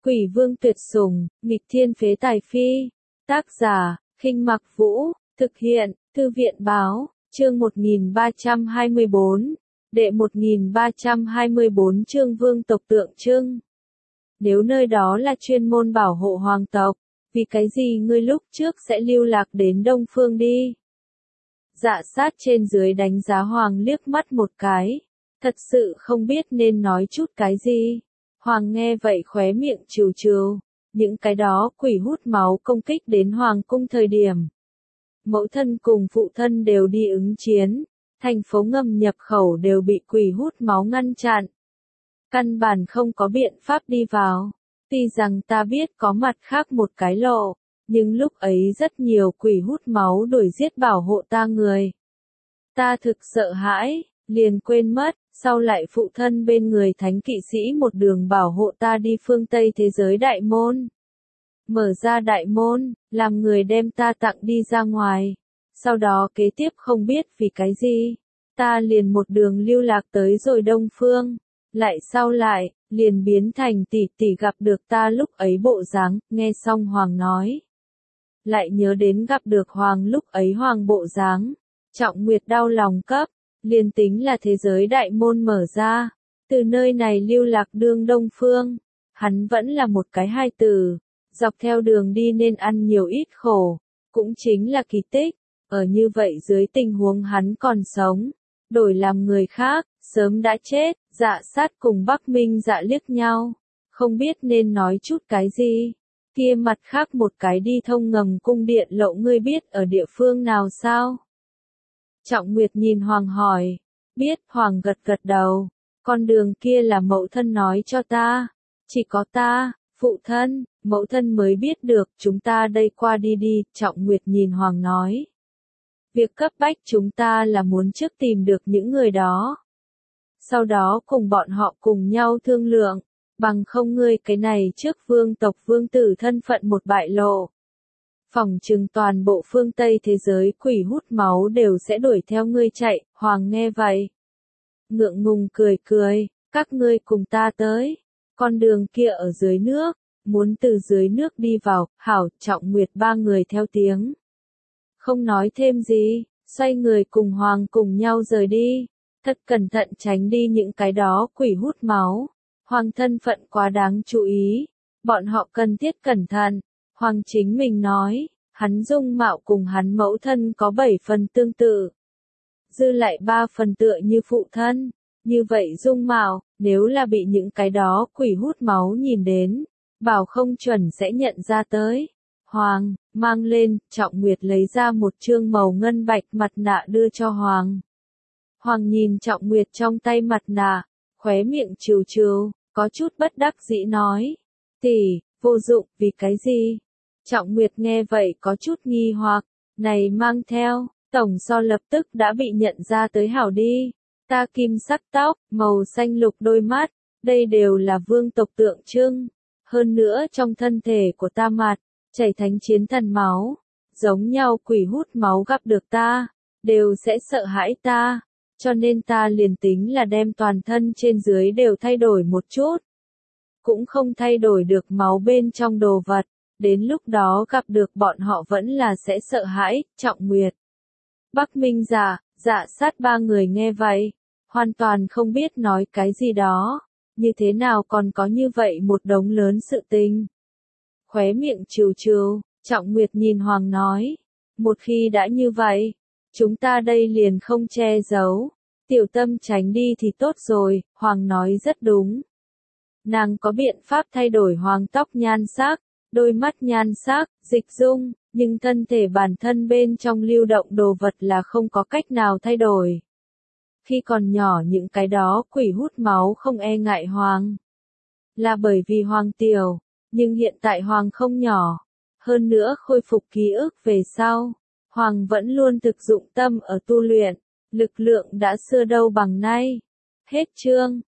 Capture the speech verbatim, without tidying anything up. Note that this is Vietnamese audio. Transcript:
Quỷ vương tuyệt sủng, nghịch thiên phế tài phi. Tác giả, Khinh Mặc Vũ, thực hiện, Thư viện báo, chương một nghìn ba trăm hai mươi bốn, đệ một nghìn ba trăm hai mươi bốn chương vương tộc tượng trưng. Nếu nơi đó là chuyên môn bảo hộ hoàng tộc, vì cái gì ngươi lúc trước sẽ lưu lạc đến Đông Phương đi? Dạ sát trên dưới đánh giá Hoàng liếc mắt một cái, thật sự không biết nên nói chút cái gì. Hoàng nghe vậy khóe miệng trừ trừ, những cái đó quỷ hút máu công kích đến Hoàng cung thời điểm. Mẫu thân cùng phụ thân đều đi ứng chiến, thành phố ngầm nhập khẩu đều bị quỷ hút máu ngăn chặn. Căn bản không có biện pháp đi vào, tuy rằng ta biết có mặt khác một cái lộ, nhưng lúc ấy rất nhiều quỷ hút máu đuổi giết bảo hộ ta người. Ta thực sợ hãi, liền quên mất, sau lại phụ thân bên người thánh kỵ sĩ một đường bảo hộ ta đi phương Tây thế giới đại môn. Mở ra đại môn, làm người đem ta tặng đi ra ngoài. Sau đó kế tiếp không biết vì cái gì, ta liền một đường lưu lạc tới rồi Đông Phương. Lại sau lại, liền biến thành tỷ tỷ gặp được ta lúc ấy bộ dáng, nghe xong Hoàng nói. Lại nhớ đến gặp được Hoàng lúc ấy Hoàng bộ dáng, Trọng Nguyệt đau lòng cấp, liền tính là thế giới đại môn mở ra, từ nơi này lưu lạc đương Đông Phương, hắn vẫn là một cái hai từ, dọc theo đường đi nên ăn nhiều ít khổ, cũng chính là kỳ tích, ở như vậy dưới tình huống hắn còn sống, đổi làm người khác, sớm đã chết. Dạ sát cùng Bắc Minh Dạ liếc nhau, không biết nên nói chút cái gì. Kia mặt khác một cái đi thông ngầm cung điện lộ ngươi biết ở địa phương nào sao? Trọng Nguyệt nhìn Hoàng hỏi, biết. Hoàng gật gật đầu, con đường kia là mẫu thân nói cho ta, chỉ có ta, phụ thân, mẫu thân mới biết được, chúng ta đây qua đi đi. Trọng Nguyệt nhìn Hoàng nói, việc cấp bách chúng ta là muốn trước tìm được những người đó. Sau đó cùng bọn họ cùng nhau thương lượng, bằng không ngươi cái này trước vương tộc vương tử thân phận một bại lộ. Phỏng chừng toàn bộ phương Tây thế giới quỷ hút máu đều sẽ đuổi theo ngươi chạy. Hoàng nghe vậy, ngượng ngùng cười cười, các ngươi cùng ta tới, con đường kia ở dưới nước, muốn từ dưới nước đi vào. Hảo. Trọng Nguyệt ba người theo tiếng, không nói thêm gì, xoay người cùng Hoàng cùng nhau rời đi. Thật cẩn thận tránh đi những cái đó quỷ hút máu. Hoàng thân phận quá đáng chú ý, bọn họ cần thiết cẩn thận. Hoàng chính mình nói, hắn dung mạo cùng hắn mẫu thân có bảy phần tương tự, dư lại ba phần tựa như phụ thân. Như vậy dung mạo, nếu là bị những cái đó quỷ hút máu nhìn đến, bảo không chuẩn sẽ nhận ra tới. Hoàng, mang lên. Trọng Nguyệt lấy ra một chương màu ngân bạch mặt nạ đưa cho Hoàng. Hoàng nhìn Trọng Nguyệt trong tay mặt nạ, khóe miệng trừ trừ, có chút bất đắc dĩ nói, tỷ, vô dụng. Vì cái gì? Trọng Nguyệt nghe vậy có chút nghi hoặc, này mang theo, tổng so lập tức đã bị nhận ra tới hảo đi. Ta kim sắc tóc, màu xanh lục đôi mắt, đây đều là vương tộc tượng trưng. Hơn nữa trong thân thể của ta mặt, chảy thánh chiến thần máu, giống nhau quỷ hút máu gặp được ta, đều sẽ sợ hãi ta. Cho nên ta liền tính là đem toàn thân trên dưới đều thay đổi một chút, cũng không thay đổi được máu bên trong đồ vật, đến lúc đó gặp được bọn họ vẫn là sẽ sợ hãi. Trọng Nguyệt, Bắc Minh Dạ, Dạ sát ba người nghe vậy, hoàn toàn không biết nói cái gì đó, như thế nào còn có như vậy một đống lớn sự tình. Khóe miệng trừ trừ, Trọng Nguyệt nhìn Hoàng nói, một khi đã như vậy, chúng ta đây liền không che giấu, tiểu tâm tránh đi thì tốt rồi. Hoàng nói rất đúng. Nàng có biện pháp thay đổi Hoàng tóc nhan sắc, đôi mắt nhan sắc, dịch dung, nhưng thân thể bản thân bên trong lưu động đồ vật là không có cách nào thay đổi. Khi còn nhỏ những cái đó quỷ hút máu không e ngại Hoàng, là bởi vì Hoàng tiểu, nhưng hiện tại Hoàng không nhỏ, hơn nữa khôi phục ký ức về sau, Hoàng vẫn luôn thực dụng tâm ở tu luyện, lực lượng đã xưa đâu bằng nay. Hết chương.